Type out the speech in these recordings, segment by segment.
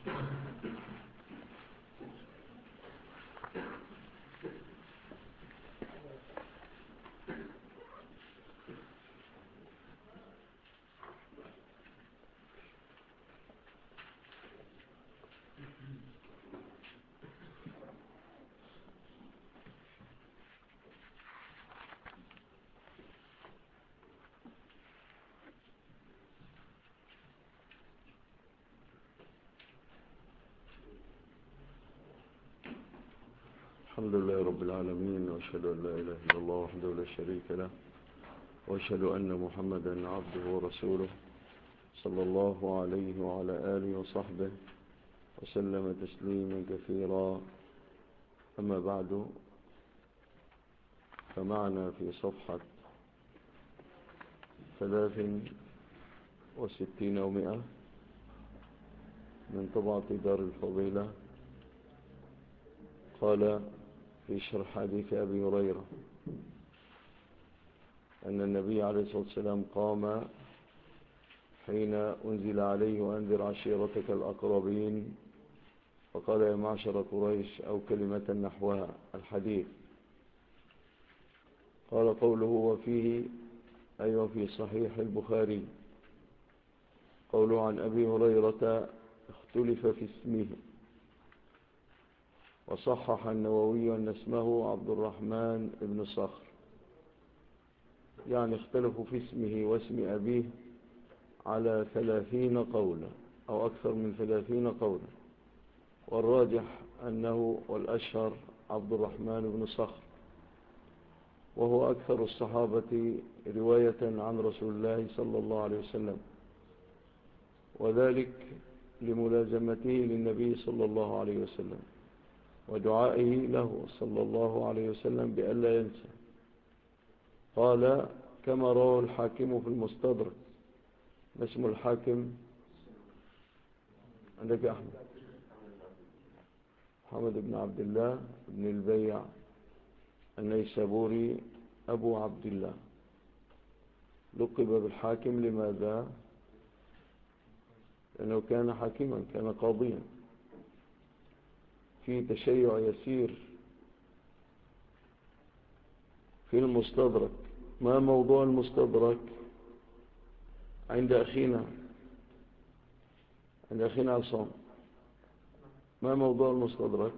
الحمد لله رب العالمين، وأشهد أن لا إله إلا الله وحده لا شريك له، وأشهد أن محمدا عبده ورسوله صلى الله عليه وعلى آله وصحبه وسلم تسليما كثيرا. أما بعد، فمعنا في صفحة 63 و 100 من طبعة دار الفضيلة. قال في شرح حديث أبي هريرة أن النبي عليه الصلاة والسلام قام حين أنزل عليه وأنذر عشيرتك الأقربين، فقال يا معشر قريش، أو كلمة نحوها الحديث. قال قوله وفيه أي في صحيح البخاري، قوله عن أبي هريرة اختلف في اسمه، وصحح النووي أن اسمه عبد الرحمن بن صخر، يعني اختلفوا في اسمه واسم أبيه على 30 قولا أو أكثر من 30 قولا، والراجح أنه والأشهر عبد الرحمن بن صخر، وهو أكثر الصحابة رواية عن رسول الله صلى الله عليه وسلم، وذلك لملازمته للنبي صلى الله عليه وسلم ودعائه له صلى الله عليه وسلم بألا ينسى. قال كما رواه الحاكم في المستدرك. ما اسم الحاكم عندك يا أحمد؟ محمد بن عبد الله بن البيع النيسابوري أبو عبد الله، لقب بالحاكم. لماذا؟ لأنه كان حاكما، كان قاضيا. في تشيع يسير في المستدرك. ما موضوع المستدرك عند أخينا عصام؟ ما موضوع المستدرك؟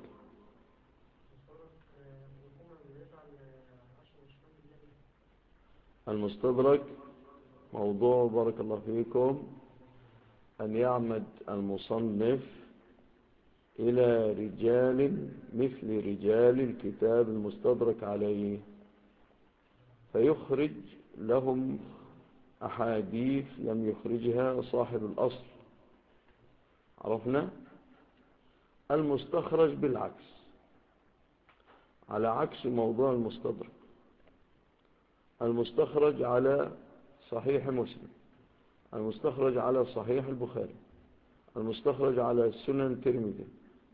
المستدرك موضوع، بارك الله فيكم، أن يعمد المصنف إلى رجال مثل رجال الكتاب المستدرك عليه، فيخرج لهم أحاديث لم يخرجها صاحب الأصل. عرفنا؟ المستخرج بالعكس، على عكس موضوع المستدرك. المستخرج على صحيح مسلم، المستخرج على صحيح البخاري، المستخرج على السنن الترمذي،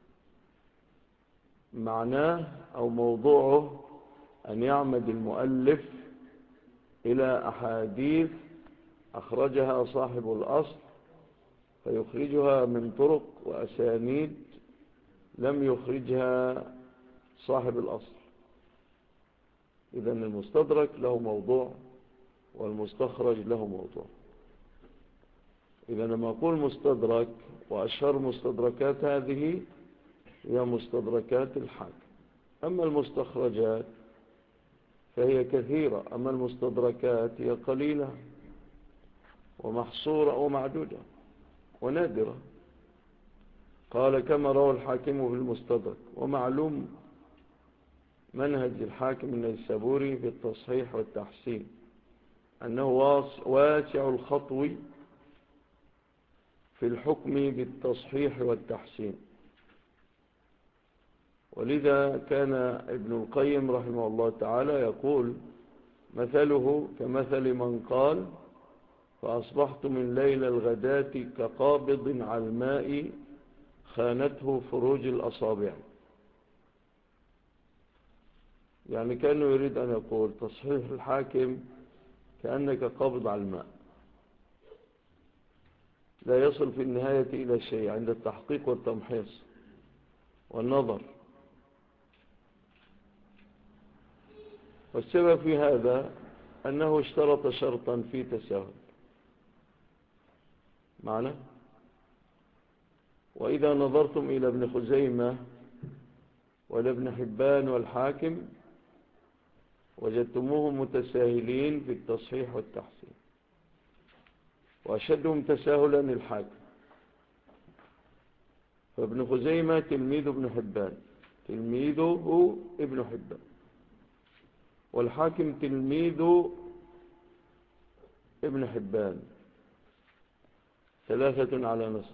معناه أو موضوعه أن يعمد المؤلف إلى أحاديث أخرجها صاحب الأصل، فيخرجها من طرق وأسانيد لم يخرجها صاحب الأصل. إذن المستدرك له موضوع والمستخرج له موضوع. إذا لما أقول مستدرك، وأشهر مستدركات هذه هي مستدركات الحاكم. أما المستخرجات فهي كثيرة، أما المستدركات هي قليلة ومحصورة ومعدودة ونادرة. قال كما روى الحاكم في المستدرك. ومعلوم منهج الحاكم النيسابوري في التصحيح والتحسين أنه واسع الخطو في الحكم بالتصحيح والتحسين، ولذا كان ابن القيم رحمه الله تعالى يقول مثله كمثل من قال فأصبحت من ليل الغداة كقابض على الماء خانته فروج الأصابع. يعني كانه يريد أن يقول تصحيح الحاكم كأنك قابض على الماء، لا يصل في النهاية إلى شيء عند التحقيق والتمحيص والنظر. والسبب في هذا أنه اشترط شرطا في تساهل معنى. وإذا نظرتم إلى ابن خزيمة والابن حبان والحاكم وجدتموهم متساهلين في التصحيح والتحسين، وأشدهم تساهلا الحاكم. فابن خزيمة تلميذ ابن حبان، تلميذه ابن حبان، والحاكم تلميذ ابن حبان، ثلاثة على نسق.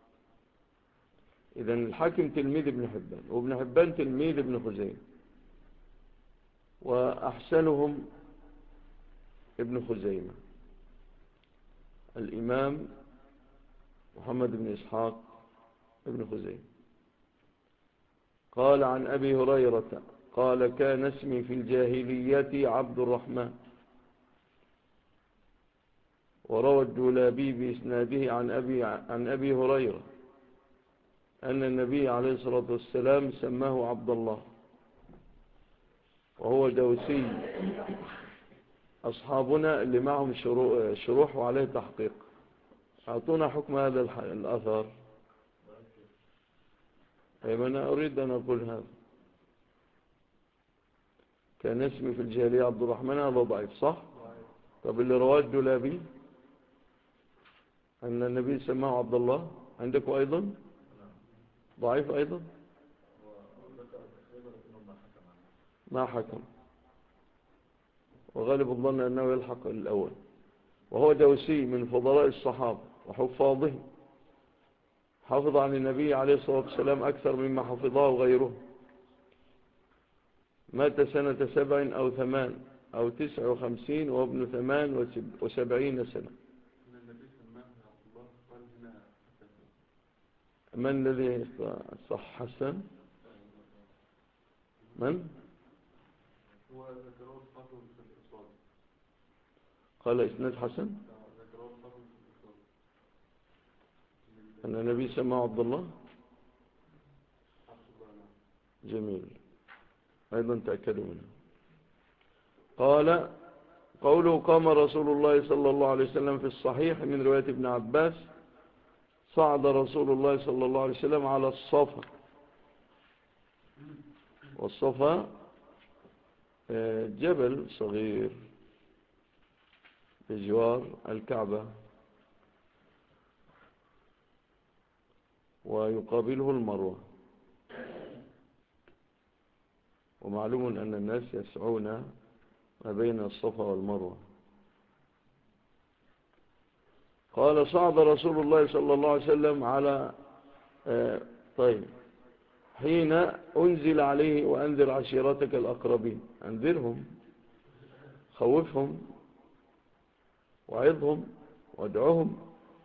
إذن الحاكم تلميذ ابن حبان، وابن حبان تلميذ ابن خزيمة، وأحسنهم ابن خزيمة الإمام محمد بن إسحاق ابن خزيمة. قال عن أبي هريرة قال كان اسمي في الجاهلية عبد الرحمن. وروى الدولابي بإسناده عن أبي هريرة أن النبي عليه الصلاة والسلام سماه عبد الله، وهو دوسي. أصحابنا اللي معهم شروح وعليه تحقيق أعطونا حكم هذا الأثر. أنا أريد أن أقول هذا. كان اسمي في الجاهلية عبد الرحمن، هذا ضعيف صح؟ طب اللي رواه الدولابي أن النبي سماه عبد الله عندكم أيضا ضعيف أيضا، ما حكم، وغالب الظن أنه يلحق الأول. وهو دوسي من فضلاء الصحابة وحفاظهم، حافظ عن النبي عليه الصلاة والسلام أكثر مما حفظه غيره. مات سنة 7 أو 8 أو 59 وابن 78 سنة. من الذي صح حسن؟ من؟ قال إسناد حسن أن النبي سماه عبد الله. جميل، أيضا تأكدوا منه. قال قوله قام رسول الله صلى الله عليه وسلم في الصحيح من رواية ابن عباس صعد رسول الله صلى الله عليه وسلم على الصفا. والصفا جبل صغير بجوار الكعبة، ويقابله المروة. ومعلوم أن الناس يسعون ما بين الصفا والمروة. قال صعد رسول الله صلى الله عليه وسلم على طيب حين أنزل عليه وأنذر عشيرتك الأقربين. أنذرهم، خوفهم، وعظهم، وادعهم.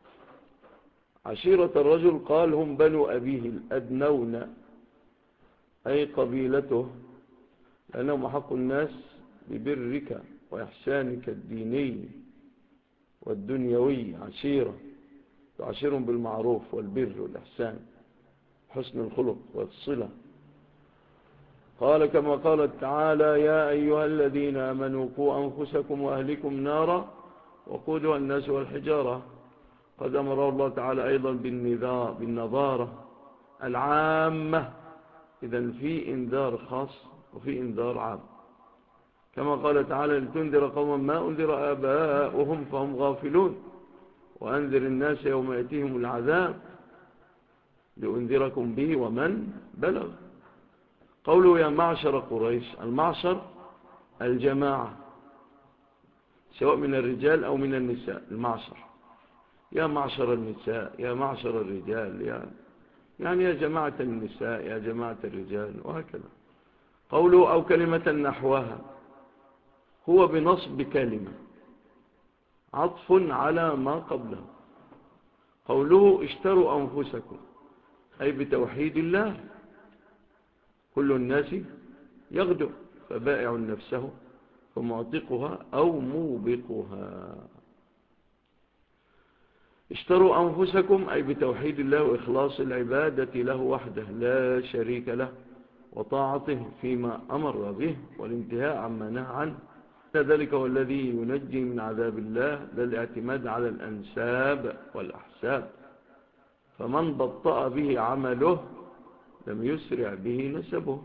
عشيرة الرجل قال هم بنو أبيه الأدنون، أي قبيلته، لأنهم أحق الناس ببرك وإحسانك الديني والدنيوي. عشيرة تعشرهم بالمعروف والبر والإحسان، حسن الخلق والصلة. قال كما قال تعالى يا أيها الذين آمنوا قوا أنفسكم وأهلكم نارا وقودها الناس والحجارة. قد أمر الله تعالى أيضا بالنظارة العامة. إذن في إنذار خاص وفي إنذار عام، كما قال تعالى لتنذر قوما ما أنذر آباؤهم فهم غافلون وأنذر الناس يوم يأتيهم العذاب لأنذركم به ومن بلغ. قوله يا معشر قريش، المعشر الجماعة سواء من الرجال أو من النساء. المعشر يا معشر النساء، يا معشر الرجال، يعني يا جماعة النساء، يا جماعة الرجال، وهكذا. قوله أو كلمة نحوها هو بنصب كلمة عطف على ما قبله. قوله اشتروا أنفسكم أي بتوحيد الله. كل الناس يغدو فبائع نفسه فمعتقها أو موبقها. اشتروا أنفسكم أي بتوحيد الله وإخلاص العبادة له وحده لا شريك له وطاعته فيما أمر به والانتهاء عما نهى عنه. ذلك هو الذي ينجي من عذاب الله لا الاعتماد على الأنساب والأحساب، فمن بطأ به عمله لم يسرع به نسبه،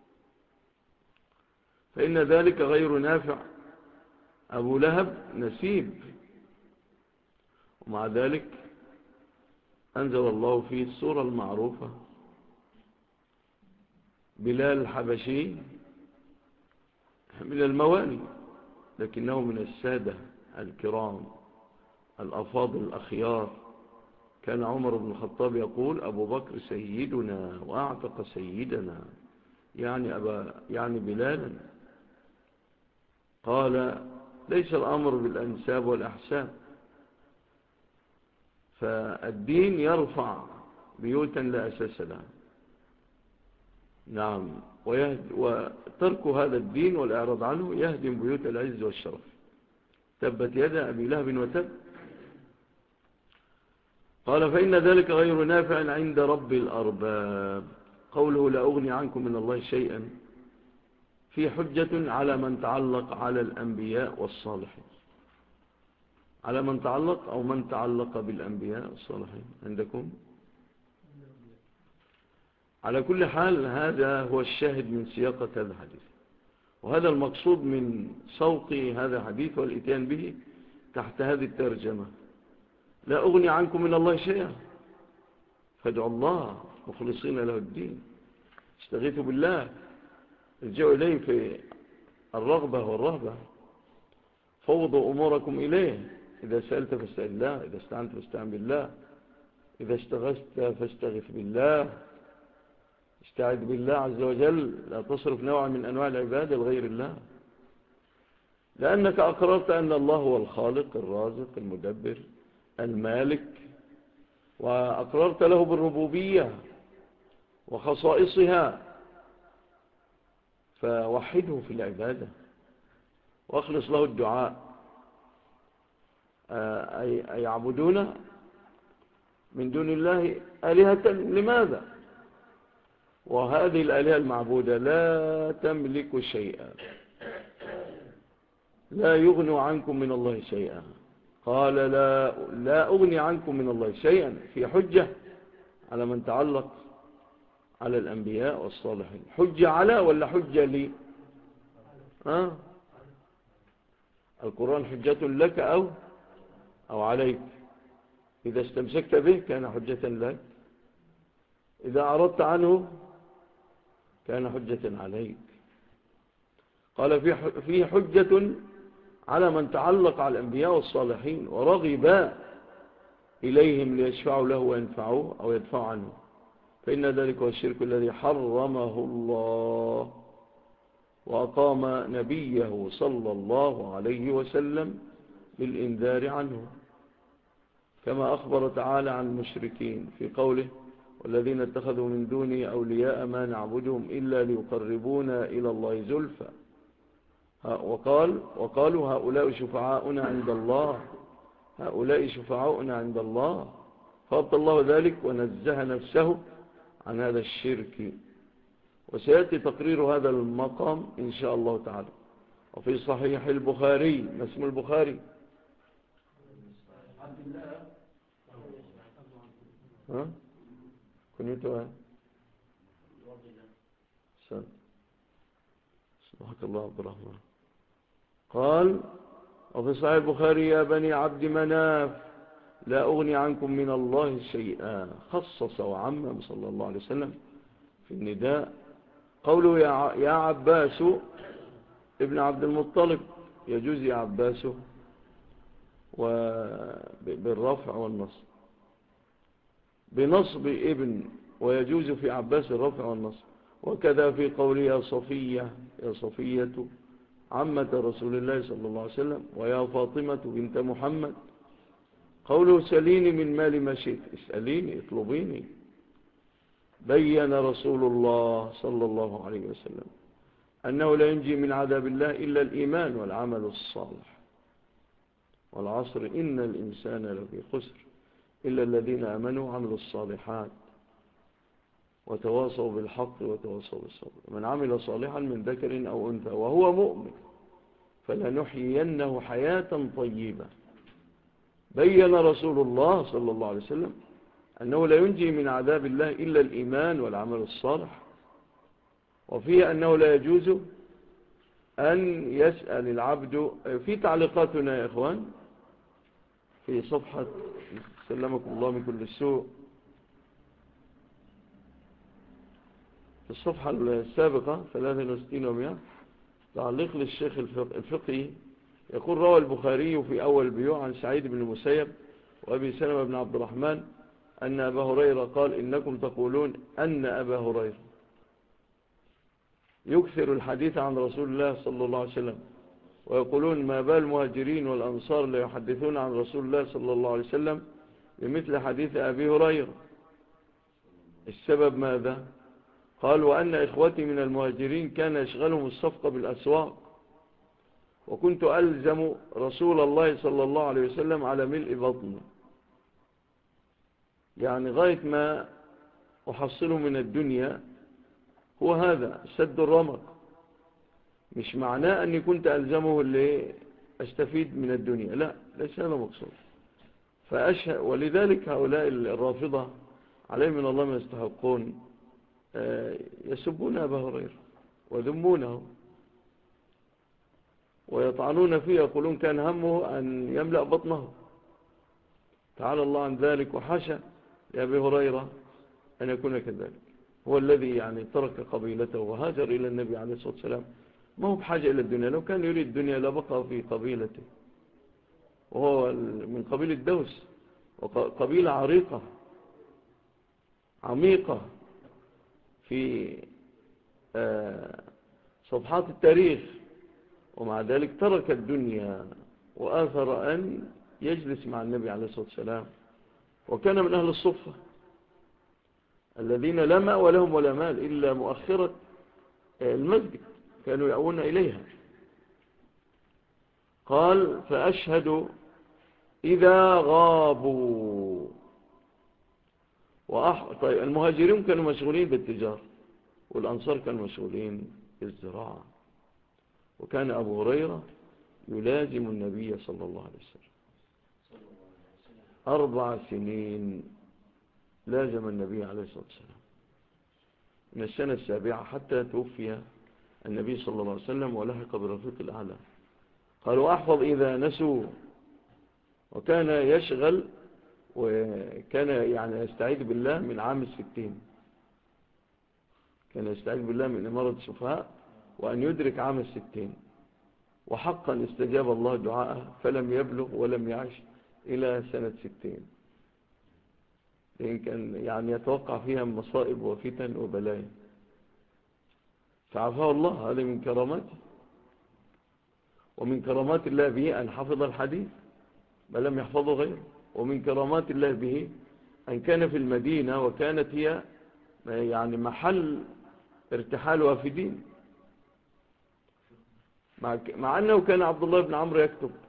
فإن ذلك غير نافع. أبو لهب نسيب، ومع ذلك أنزل الله فيه السورة المعروفة. بلال الحبشي من الموالي لكنه من السادة الكرام الأفاضل الأخيار. كان عمر بن الخطاب يقول أبو بكر سيدنا وأعتق سيدنا، يعني بلالا. قال ليس الأمر بالأنساب والأحساب، فالدين يرفع بيوتا لا أساس لها. نعم، وترك هذا الدين والإعراض عنه يهدم بيوت العز والشرف. تبت يد أبي لهب وتب. قال فإن ذلك غير نافع عند رب الأرباب. قوله لا أغني عنكم من الله شيئا في حجة على من تعلق على الأنبياء والصالحين، على من تعلق أو من تعلق بالأنبياء والصالحين عندكم. على كل حال هذا هو الشاهد من سياقة هذا الحديث، وهذا المقصود من سوق هذا الحديث والإتيان به تحت هذه الترجمة. لا أغني عنكم من الله شيئا، فادعوا الله مخلصين له الدين، استغيثوا بالله، ارجعوا إليه في الرغبة والرهبة، فوضوا أموركم إليه. إذا سألت فاستغث الله، إذا استعنت فاستعن بالله، إذا استغثت فاستغث بالله، استعذ بالله عز وجل. لا تصرف نوعا من أنواع العبادة لغير الله، لأنك أقررت أن الله هو الخالق الرازق المدبر المالك، وأقررت له بالربوبية وخصائصها، فوحده في العبادة واخلص له الدعاء. أي يعبدون من دون الله آلهة لماذا؟ وهذه الآلهة المعبودة لا تملك شيئا، لا يغني عنكم من الله شيئا. قال لا أغني عنكم من الله شيئا في حجة على من تعلق على الأنبياء والصالحين. حجة على ولا حجة لي؟ القرآن حجة لك أو عليك. إذا استمسكت به كان حجة لك، إذا أعرضت عنه كان حجة عليك. قال فيه حجة على من تعلق على الأنبياء والصالحين ورغب إليهم ليشفعوا له وينفعوه أو يدفعوا عنه، فإن ذلك هو الشرك الذي حرمه الله وأقام نبيه صلى الله عليه وسلم بالإنذار عنه، كما أخبر تعالى عن المشركين في قوله والذين اتخذوا من دونه أولياء ما نعبدهم إلا ليقربونا إلى الله زلفى، وقالوا هؤلاء شفعاؤنا عند الله، هؤلاء شفعاؤنا عند الله، فأبطل الله ذلك ونزه نفسه عن هذا الشرك. وسيأتي تقرير هذا المقام إن شاء الله تعالى. وفي صحيح البخاري، ما اسم البخاري؟ كنيته سبحانك الله عبد الرحمن. قال وفي صحيح البخاري يا بني عبد مناف لا أغني عنكم من الله شيئا. خصص وعمم صلى الله عليه وسلم في النداء. قوله يا عباس ابن عبد المطلب، يجوز يا عباس بالرفع والنصب، بنصب ابن، ويجوز في عباس الرفع والنصب. وكذا في قوله يا صفية عمة رسول الله صلى الله عليه وسلم ويا فاطمة بنت محمد. قوله سليني من مال ما شئت، اسأليني اطلبيني. بين رسول الله صلى الله عليه وسلم أنه لا ينجي من عذاب الله إلا الإيمان والعمل الصالح. والعصر إن الإنسان لفي خسر إلا الذين آمنوا وعملوا الصالحات وتواصوا بالحق وتواصوا بالصبر. من عمل صالحا من ذكر أو أنثى وهو مؤمن فلنحيينه حياة طيبة. بين رسول الله صلى الله عليه وسلم أنه لا ينجي من عذاب الله إلا الإيمان والعمل الصالح، وفيه أنه لا يجوز أن يسأل العبد. في تعليقاتنا يا إخوان في صفحة سلمكم الله من كل السوء، في الصفحة السابقة 63 و100 تعليق للشيخ الفقهي يقول: روى البخاري في أول بيوع عن سعيد بن المسيب وأبي سلمة بن عبد الرحمن أن أبا هريرة قال: إنكم تقولون أن أبا هريرة يكثر الحديث عن رسول الله صلى الله عليه وسلم، ويقولون ما بال المهاجرين والأنصار لا يحدثون عن رسول الله صلى الله عليه وسلم بمثل حديث أبي هريرة. السبب ماذا؟ قال: وأن إخوتي من المهاجرين كان يشغلهم الصفقة بالأسواق، وكنت ألزم رسول الله صلى الله عليه وسلم على ملء بطني، يعني غاية ما أحصله من الدنيا هو هذا سد الرمق، مش معناه أني كنت ألزمه اللي أستفيد من الدنيا، لا، ليس هذا مقصود. ولذلك هؤلاء الرافضة عليهم من الله ما يستحقون يسبون أبا هريرة وذمونه ويطعنون فيه، يقولون كان همه أن يملأ بطنه. تعالى الله عن ذلك، وحاشا لأبي هريرة أن يكون كذلك. هو الذي يعني ترك قبيلته وهاجر إلى النبي عليه الصلاة والسلام، ما هو بحاجة إلى الدنيا. لو كان يريد الدنيا لبقى في قبيلته، وهو من قبيلة دوس، وقبيلة عريقة عميقة في صفحات التاريخ، ومع ذلك ترك الدنيا وآثر أن يجلس مع النبي عليه الصلاة والسلام، وكان من أهل الصفة الذين لا مأوى لهم ولا مال إلا مؤخرة المسجد كانوا يأوون إليها. قال: فأشهد إذا غابوا. طيب، المهاجرين كانوا مشغولين بالتجارة، والأنصار كانوا مشغولين بالزراعة، وكان أبو هريرة يلازم النبي صلى الله عليه وسلم 4 سنين، لازم النبي عليه الصلاة والسلام من السنة 7 حتى توفي النبي صلى الله عليه وسلم ولحق برفيق الأعلى. قالوا: أحفظ إذا نسوا. وكان يشغل، وكان يعني يستعيذ بالله من عام 60، كان يستعيذ بالله من إمارة السفهاء وأن يدرك عام 60، وحقا استجاب الله دعاءه فلم يبلغ ولم يعش إلى سنة 60، لأن كان يعني يتوقع فيها مصائب وفتن وبلايا، فعفاه الله. هذا من كراماته، ومن كرامات الله به أن حفظ الحديث بل لم يحفظه غيره، ومن كرامات الله به أن كان في المدينة وكانت هي يعني محل ارتحال وافدين، مع أنه كان عبد الله بن عمرو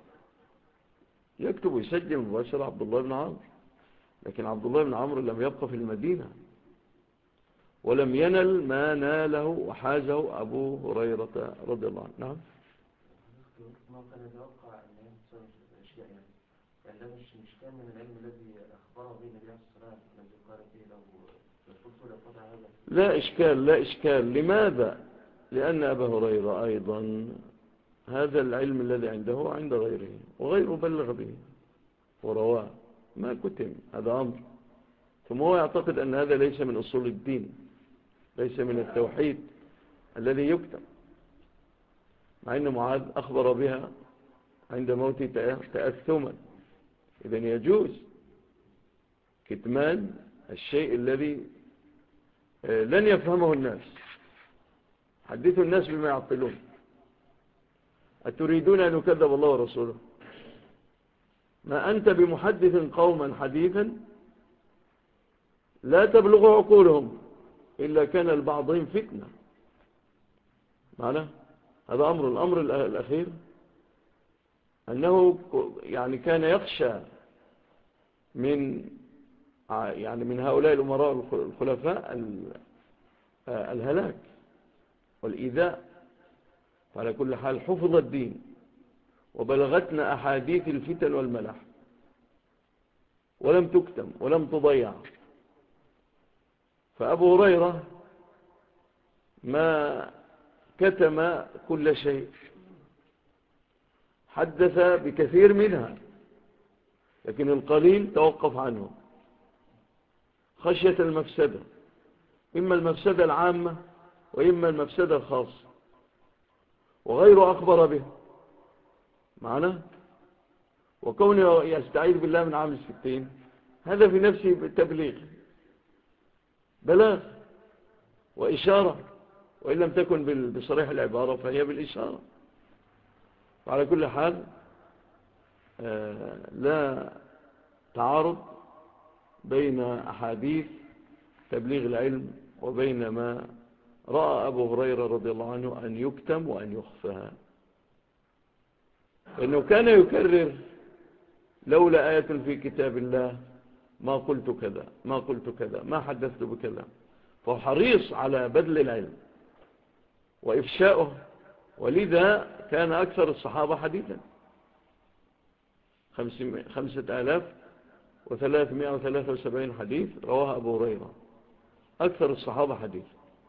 يكتب ويسجل مباشرة عبد الله بن عمرو، لكن عبد الله بن عمرو لم يبقى في المدينة ولم ينل ما ناله وحازه أبو هريرة رضي الله عنه. نعم. ما كان يتوقع أن يحصل الأشياء، يعني ده مش كان من العلم الذي أخبره به النبي عليه الصلاة والسلام الذي قال فيه لو قلت لقطع هذا. لا إشكال. لماذا؟ لأن أبا هريرة أيضا هذا العلم الذي عنده عند غيره، وغيره بلغ به ورواه، ما كتم، هذا أمر. ثم هو يعتقد أن هذا ليس من أصول الدين، ليس من التوحيد الذي يكتم، مع أن معاذ أخبر بها عند موته تأثما. إذن يجوز كتمان الشيء الذي لن يفهمه الناس. حدثوا الناس بما يعقلون. أتريدون أن يكذب الله ورسوله؟ ما أنت بمحدث قوما حديثا لا تبلغ عقولهم إلا كان لبعضهم فتنة. معنى هذا الأمر الأخير أنه يعني كان يخشى من يعني من هؤلاء الأمراء الخلفاء الهلاك والإيذاء. فعلى كل حال حفظ الدين وبلغتنا أحاديث الفتن والملح ولم تكتم ولم تضيع. فأبو هريرة ما كتم كل شيء، حدث بكثير منها، لكن القليل توقف عنه خشية المفسدة، إما المفسدة العامة وإما المفسدة الخاصة، وغيره أخبر به معنا. وكونه يستعيذ بالله من عام 60 هذا في نفسه تبليغ، بلاغ وإشارة، وإن لم تكن بصريح العبارة فهي بالإشارة. وعلى كل حال لا تعارض بين أحاديث تبليغ العلم وبين ما رأى أبو هريرة رضي الله عنه أن يكتم وأن يخفى، لأنه كان يكرر: لولا آية في كتاب الله ما قلت كذا، ما قلت كذا، ما حدثت بكذا. فهو حريص على بذل العلم وإفشاؤه، ولذا كان أكثر الصحابة حديثا 5373 حديث رواه أبو هريرة، أكثر الصحابة حديث.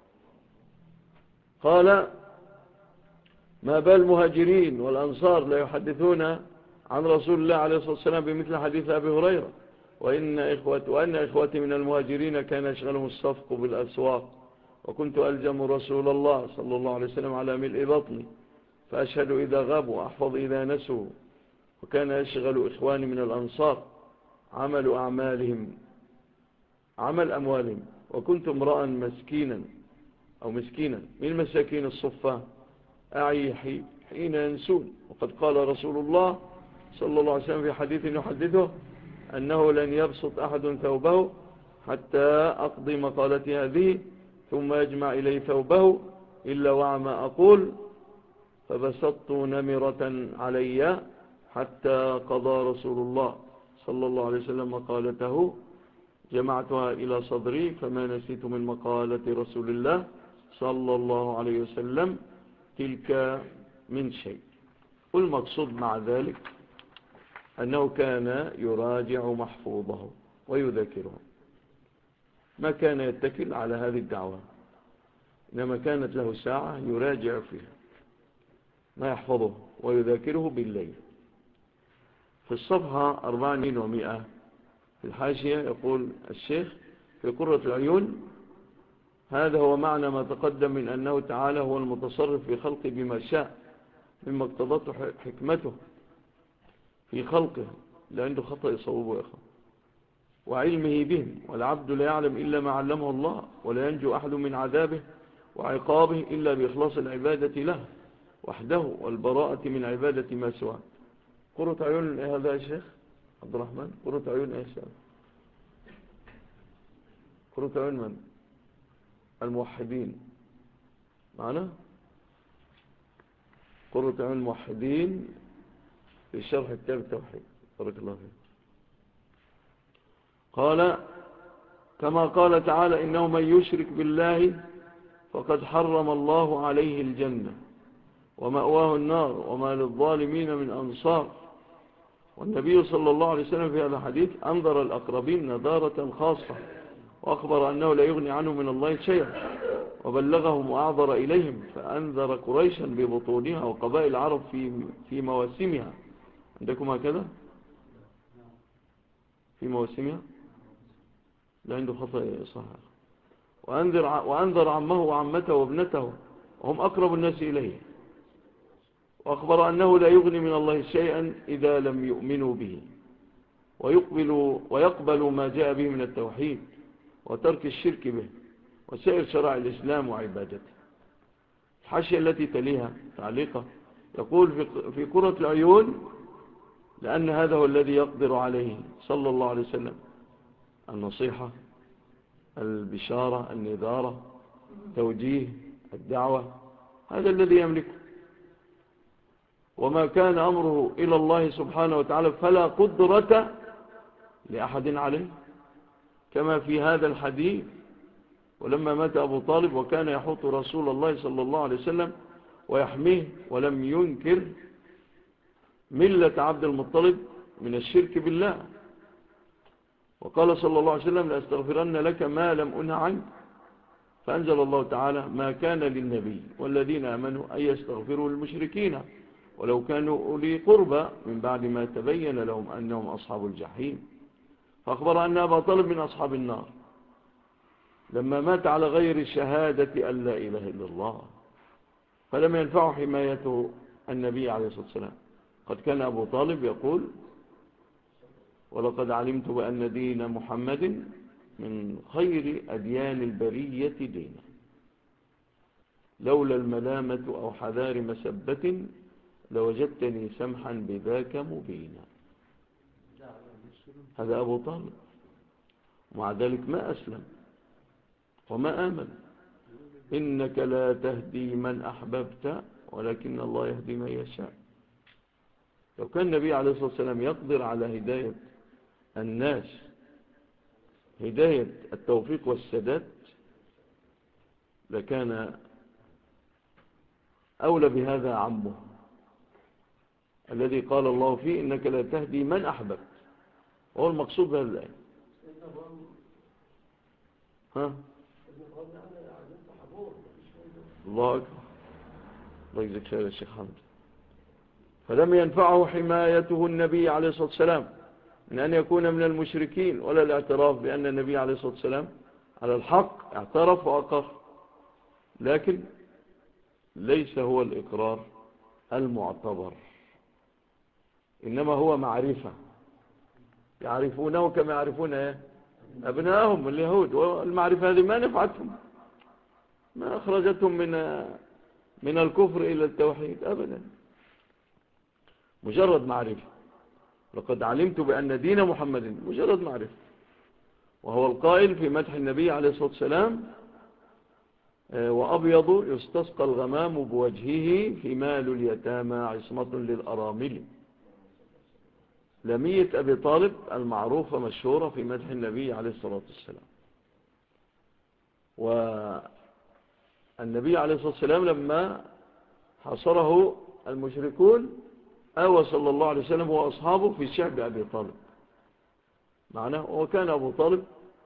قال: ما بال المهاجرين والأنصار لا يحدثون عن رسول الله عليه الصلاة والسلام بمثل حديث أبي هريرة، وأن إخوتي من المهاجرين كان يشغلهم الصفق بالأسواق، وكنت ألزم رسول الله صلى الله عليه وسلم على ملء بطني، فأشهد إذا غابوا أحفظ إذا نسوا. وكان يشغل إخواني من الأنصار عمل أعمالهم عمل أموالهم، وكنت امرأ مسكينا من مساكين الصفة أعي حين ينسون. وقد قال رسول الله صلى الله عليه وسلم في حديث يحدثه أنه لن يبسط أحد ثوبه حتى أقضي مقالتي هذه ثم يجمع إلي ثوبه إلا وعما أقول، فبسطت نمرة علي حتى قضى رسول الله صلى الله عليه وسلم مقالته، جمعتها إلى صدري فما نسيت من مقالة رسول الله صلى الله عليه وسلم تلك من شيء. والمقصود مع ذلك أنه كان يراجع محفوظه ويذكره، ما كان يتكل على هذه الدعوة، إنما كانت له ساعة يراجع فيها ما يحفظه ويذاكره بالليل. في الصفحة 400 في الحاشية يقول الشيخ في قرة العيون: هذا هو معنى ما تقدم من أنه تعالى هو المتصرف في خلقه بما شاء مما اقتضته حكمته في خلقه، لا عنده خطأ يصوبه يا أخوة، وعلمه بهم، والعبد لا يعلم إلا ما علمه الله، ولا ينجو أحد من عذابه وعقابه إلا بإخلاص العبادة له وحده والبراءة من عبادة ما سواه. قرة عيون هذا يا شيخ عبد الرحمن، قرة عيون ايش؟ قرة عيون من؟ الموحدين معنا؟ قرة عيون الموحدين في شرح كتاب التوحيد، بارك الله فيك. قال: كما قال تعالى: إنه من يشرك بالله فقد حرم الله عليه الجنة ومأواه النار وما للظالمين من أنصار. والنبي صلى الله عليه وسلم في هذا الحديث أنذر الأقربين نذارة خاصة، وأخبر أنه لا يغني عنه من الله شيئا، وبلغهم وأعذر إليهم، فأنذر قريشا ببطونها وقبائل العرب في مواسمها. عندكم هكذا في مواسمها؟ لا عنده خطأ صحيح. وأنذر عمه وعمته وابنته وهم أقرب الناس إليه، وأخبر أنه لا يغني من الله شيئا إذا لم يؤمنوا به ويقبل ما جاء به من التوحيد وترك الشرك به وسائر شرائع الإسلام وعبادته. الحاشية التي تليها تعليقه يقول في قرة العيون: لأن هذا هو الذي يقدر عليه صلى الله عليه وسلم النصيحة، البشارة، النذارة، توجيه، الدعوة، هذا الذي يملكه. وما كان أمره إلى الله سبحانه وتعالى فلا قدرة لأحد عليه. كما في هذا الحديث: ولما مات أبو طالب وكان يحوط رسول الله صلى الله عليه وسلم ويحميه، ولم ينكر ملة عبد المطلب من الشرك بالله، وقال صلى الله عليه وسلم: لأستغفرن لك ما لم أنه عنك. فأنزل الله تعالى: ما كان للنبي والذين آمنوا أن يستغفروا للمشركين ولو كانوا أولي قربى من بعد ما تبين لهم أنهم أصحاب الجحيم. فأخبر أن أبا طالب من أصحاب النار لما مات على غير شهادة أن لا إله إلا الله، فلم ينفع حمايته النبي عليه الصلاة والسلام. قد كان أبو طالب يقول: ولقد علمت بأن دين محمد من خير أديان البرية دينا، لولا الملامة أو حذار مسبة لوجدتني سمحا بذاك مبينا. هذا أبو طالب، ومع ذلك ما أسلم وما آمن. إنك لا تهدي من أحببت ولكن الله يهدي من يشاء. لو كان النبي عليه الصلاة والسلام يقدر على هداية الناس، هداية التوفيق والسداد، لكان أولى بهذا عمه الذي قال الله فيه: إنك لا تهدي من أحببت. وهو المقصود بهذا الآية. ها؟ الله أكبر، الله يجزيك خير يا شيخ حمد. فلم ينفعه حمايته النبي عليه الصلاة والسلام من أن يكون من المشركين، ولا الاعتراف بأن النبي عليه الصلاة والسلام على الحق، اعترف وأقر، لكن ليس هو الإقرار المعتبر، إنما هو معرفة يعرفونه كما يعرفون أبنائهم اليهود. والمعرفة هذه ما نفعتهم، ما أخرجتهم من الكفر إلى التوحيد أبدا، مجرد معرفة. لقد علمت بأن دين محمد، مجرد معرفة. وهو القائل في مدح النبي عليه الصلاة والسلام: وأبيض يستسقى الغمام بوجهه حمال اليتامى عصمة للأرامل. لمية أبي طالب المعروفة مشهورة في مدح النبي عليه الصلاة والسلام. والنبي عليه الصلاة والسلام لما حصره المشركون آوى صلى الله عليه وسلم وأصحابه في شعب أبي طالب معناه. وكان أبو طالب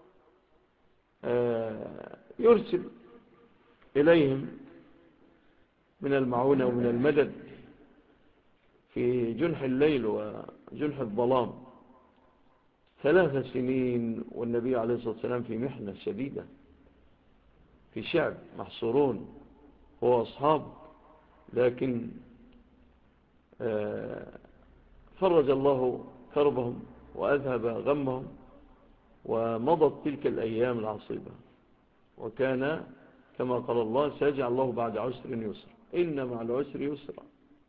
يرسل إليهم من المعونة ومن المدد في جنح الليل وجنح الظلام 3 سنين، والنبي عليه الصلاة والسلام في محنة شديدة في شعب محصورون هو أصحاب، لكن فرج الله كربهم وأذهب غمهم، ومضت تلك الأيام العصيبة. وكان كما قال الله: سيجعل الله بعد عسر يسر، إن مع العسر يسرا.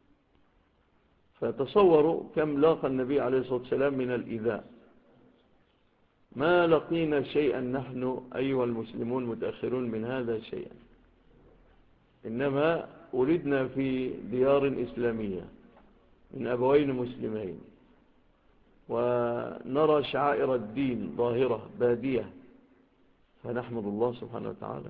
فتصوروا كم لاقى النبي عليه الصلاة والسلام من الإيذاء. ما لقينا شيئا نحن أيها المسلمون متأخرون من هذا شيئا، إنما ولدنا في ديار إسلامية من أبوين مسلمين، ونرى شعائر الدين ظاهرة بادية، فنحمد الله سبحانه وتعالى.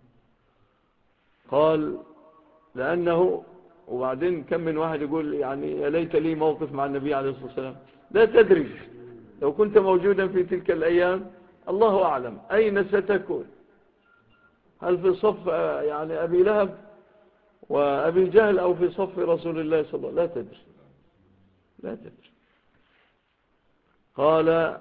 قال لأنه، وبعدين كم من واحد يقول يعني يا ليت لي موقف مع النبي عليه الصلاة والسلام. لا تدري، لو كنت موجودا في تلك الأيام الله أعلم أين ستكون، هل في صف يعني أبي لهب وأبي جهل أو في صف رسول الله صلى الله عليه وسلم. لا تدري، لا تدري. قال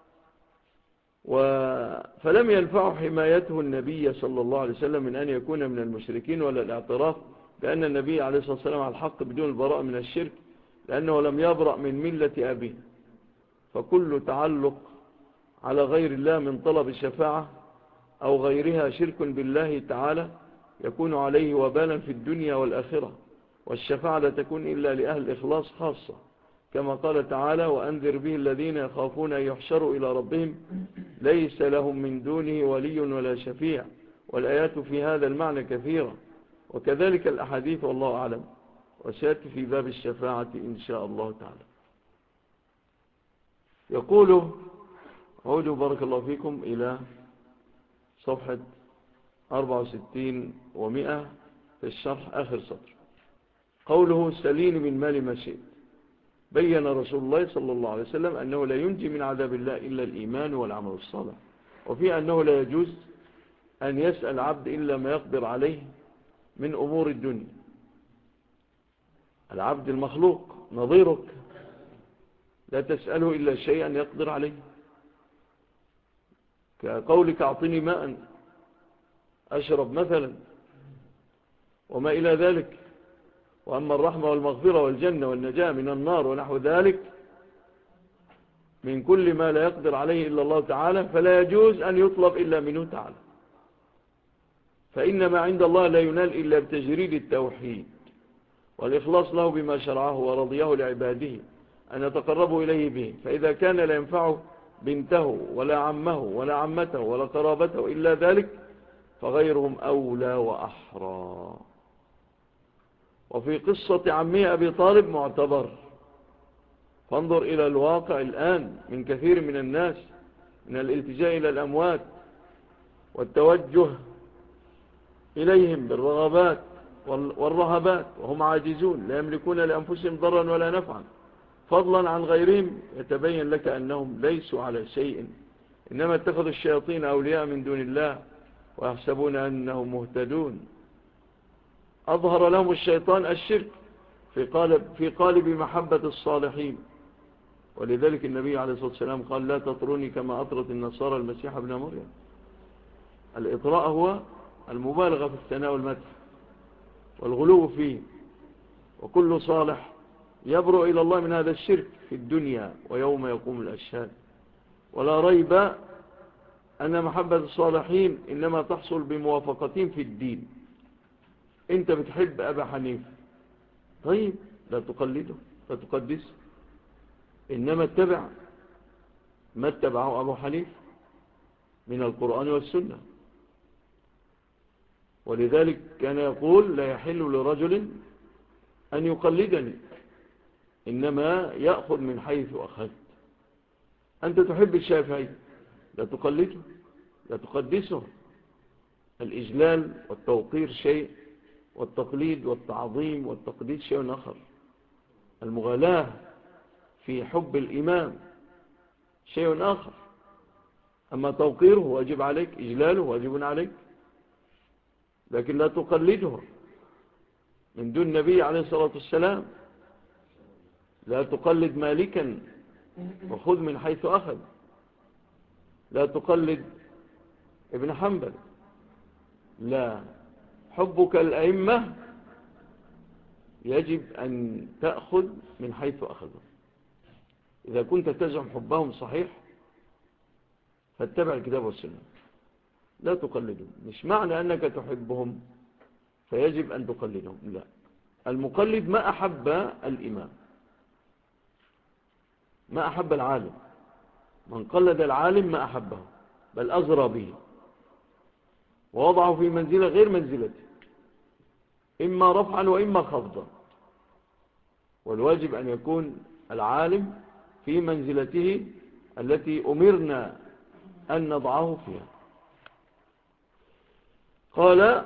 فلم ينفع حمايته النبي صلى الله عليه وسلم من أن يكون من المشركين، ولا الاعتراف بأن النبي عليه الصلاة والسلام على الحق بدون البراءة من الشرك، لأنه لم يبرأ من ملة أبيه. فكل تعلق على غير الله من طلب الشفاعة أو غيرها شرك بالله تعالى يكون عليه وبالا في الدنيا والآخرة، والشفاعة لا تكون إلا لأهل الإخلاص خاصة، كما قال تعالى: وأنذر به الذين يخافون أن يحشروا إلى ربهم ليس لهم من دونه ولي ولا شفيع. والآيات في هذا المعنى كثيرة، وكذلك الأحاديث، والله أعلم، وسيأتي في باب الشفاعة إن شاء الله تعالى. يقول عودوا بارك الله فيكم إلى صفحة 64 و100 في الشرح آخر سطر. قوله سليني من مال ما شئت. بين رسول الله صلى الله عليه وسلم أنه لا ينجي من عذاب الله إلا الإيمان والعمل الصالح، وفي أنه لا يجوز أن يسأل عبد إلا ما يقدر عليه من أمور الدنيا. العبد المخلوق نظيرك لا تسأله إلا شيئا يقدر عليه، كقولك أعطني ماء أشرب مثلا وما إلى ذلك. وأما الرحمة والمغفرة والجنة والنجاة من النار ونحو ذلك من كل ما لا يقدر عليه إلا الله تعالى فلا يجوز أن يطلب إلا منه تعالى، فإن ما عند الله لا ينال إلا بتجريد التوحيد والإخلاص له بما شرعه ورضيه لعباده أن يتقربوا إليه به. فإذا كان لا ينفعه بنته ولا عمه ولا عمته ولا قرابته إلا ذلك فغيرهم أولى وأحرى. وفي قصة عمه أبي طالب معتبر. فانظر إلى الواقع الآن من كثير من الناس من الالتجاء إلى الأموات والتوجه إليهم بالرغبات والرهبات وهم عاجزون لا يملكون لأنفسهم ضرا ولا نفعا، فضلا عن غيرهم. يتبين لك أنهم ليسوا على شيء، إنما اتخذوا الشياطين أولياء من دون الله ويحسبون أنهم مهتدون. أظهر لهم الشيطان الشرك في قالب محبة الصالحين، ولذلك النبي عليه الصلاة والسلام قال لا تطروني كما أطرت النصارى المسيح ابن مريم. الإطراء هو المبالغة في الثناء والمدح والغلو فيه، وكل صالح يبرؤ إلى الله من هذا الشرك في الدنيا ويوم يقوم الأشهاد. ولا ريب أن محبة الصالحين إنما تحصل بموافقتهم في الدين. أنت بتحب أبا حنيفة، طيب لا تقلده لا تقدسه، إنما اتبع ما اتبعه أبو حنيفة من القرآن والسنة. ولذلك كان يقول لا يحل لرجل أن يقلدني، إنما يأخذ من حيث أخذت. أنت تحب الشافعي لا تقلده لا تقدسه. الإجلال والتوقير شيء، والتقليد والتعظيم والتقديس شيء آخر. المغالاة في حب الإمام شيء آخر. أما توقيره واجب عليك، إجلاله واجب عليك، لكن لا تقلده من دون النبي عليه الصلاة والسلام. لا تقلد مالكا وخذ من حيث أخذ. لا تقلد ابن حنبل. لا، حبك الأئمة يجب أن تأخذ من حيث أخذوا. إذا كنت تزعم حبهم صحيح فاتبع الكتاب والسنة، لا تقلدهم. مش معنى أنك تحبهم فيجب أن تقلدهم، لا. المقلد ما أحب الإمام، ما أحب العالم. من قلد العالم ما أحبه بل أزرى به ووضعه في منزلة غير منزلته، إما رفعا وإما خفضا. والواجب أن يكون العالم في منزلته التي أمرنا أن نضعه فيها. قال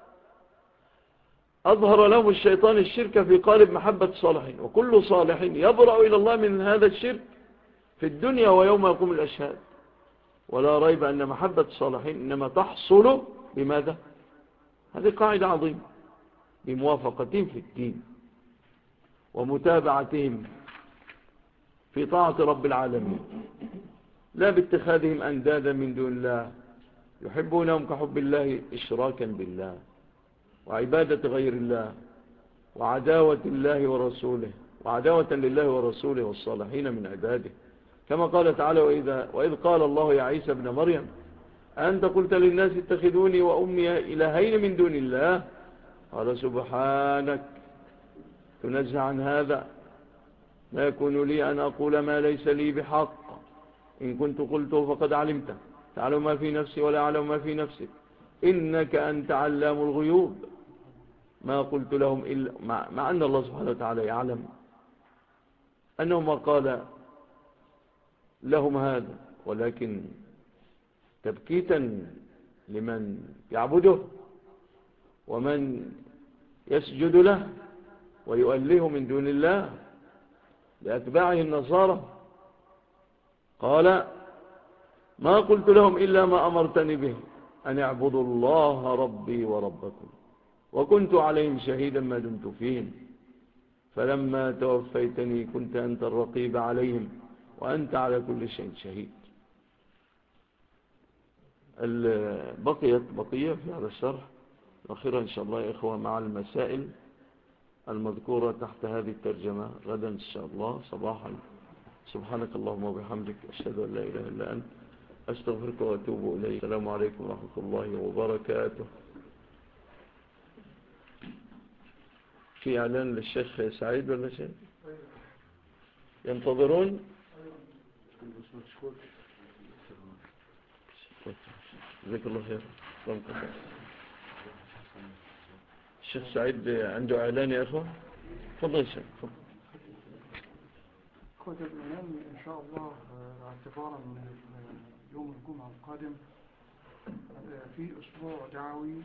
أظهر لهم الشيطان الشرك في قالب محبة الصالحين، وكل صالح يبرأ إلى الله من هذا الشرك في الدنيا ويوم يقوم الأشهاد. ولا ريب أن محبة الصالحين إنما تحصل بماذا؟ هذه قاعدة عظيمة، بموافقتهم في الدين ومتابعتهم في طاعة رب العالمين، لا باتخاذهم أندادا من دون الله يحبونهم كحب الله إشراكا بالله وعبادة غير الله وعداوة الله ورسوله، وعداوة لله ورسوله والصالحين من عباده، كما قال تعالى وإذ قال الله يا عيسى ابن مريم أنت قلت للناس اتخذوني وأمي إلهين من دون الله، قال سبحانك تنزه عن هذا، ما يكون لي أن أقول ما ليس لي بحق، إن كنت قلته فقد علمته، تعلم ما في نفسي ولا أعلم ما في نفسك، إنك أنت علام الغيوب، ما قلت لهم إلا مع أن الله سبحانه وتعالى يعلم أنه ما قال لهم هذا ولكن تبكيتا لمن يعبده ومن يسجد له ويؤله من دون الله لأتباعه النصارى. قال ما قلت لهم إلا ما أمرتني به أن اعبدوا الله ربي وربكم وكنت عليهم شهيدا ما دمت فيهم فلما توفيتني كنت أنت الرقيب عليهم وأنت على كل شيء شهيد. بقية في هذا الشرح الأخيرة إن شاء الله يا إخوة مع المسائل المذكورة تحت هذه الترجمة غدا إن شاء الله صباحا. سبحانك اللهم وبحمدك أشهد أن لا إله إلا أنت أستغفرك وأتوب إليك. السلام عليكم ورحمة الله وبركاته. في إعلان للشيخ سعيد ولا شيء ينتظرون؟ جزاك الله خير. الشيخ سعيد عنده إعلان يا أخوة. تفضل يا شيخ. خذ الإمام إن شاء الله اعتبارا من يوم الجمعة القادم في أسبوع دعوي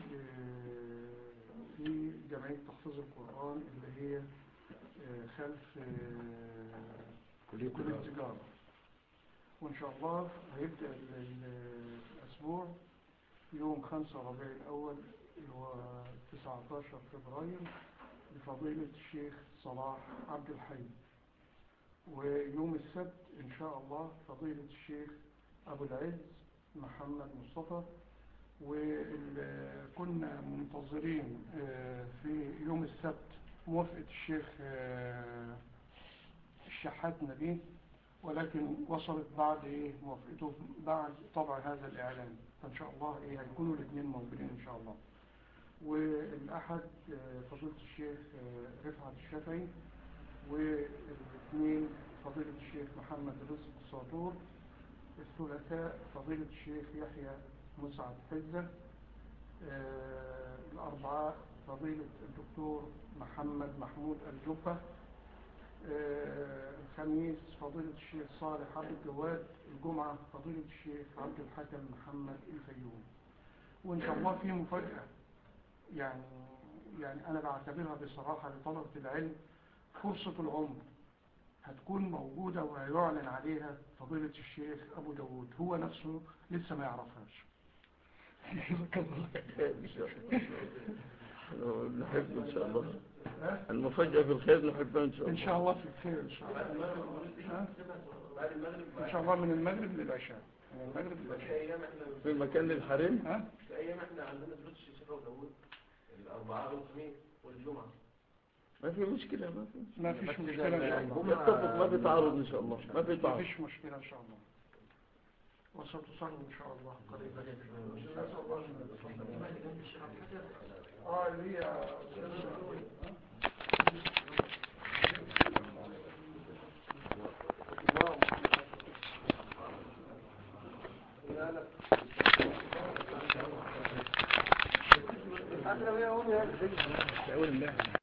في جمعية تحفيظ القرآن اللي هي خلف كلية التجارة. وإن شاء الله هيبدأ الأسبوع يوم 5 ربيع الأول اللي هو 19 فبراير لفضيلة الشيخ صلاح عبد الحي. ويوم السبت إن شاء الله فضيلة الشيخ أبو العز محمد مصطفى. وكنا منتظرين في يوم السبت موافقة الشيخ الشحات نبيه، ولكن وصلت بعد موافقته بعد طبع هذا الإعلان. فإن شاء الله هيكونوا الاثنين موجودين إن شاء الله. والأحد فضيلة الشيخ رفعت الشافعي، والاثنين فضيلة الشيخ محمد رزق الصاطور. الثلاثاء فضيلة الشيخ يحيى مسعد حزة. الأربعاء فضيلة الدكتور محمد محمود الجبة. الخميس فضيلة الشيخ صالح عبد الجواد. الجمعة فضيلة الشيخ عبد الحكم محمد الفيوم. وإن شاء الله في مفاجأة يعني أنا بعتبرها بصراحة لطلبة العلم فرصة العمر هتكون موجودة ويعلن عليها فضيلة الشيخ أبو داود، هو نفسه لسه ما يعرفهاش. نحب إن شاء الله المفاجأة في الخير نحبها إن شاء الله. إن شاء الله في الخير إن شاء الله. إن شاء الله من المغرب للعشاء. من المغرب للعشاء. في مكان للحريم. في أيام إحنا عندنا فضيلة الشيخ أبو داود الأربعاء والخميس والجمعة. ما في مشكلة. ما فيش مشكلة إن شاء الله. يتفق ما في تعارض إن شاء الله. ما في تعارض. ما فيش مشكلة إن شاء الله. وستصلوا إن شاء الله قريبا. هي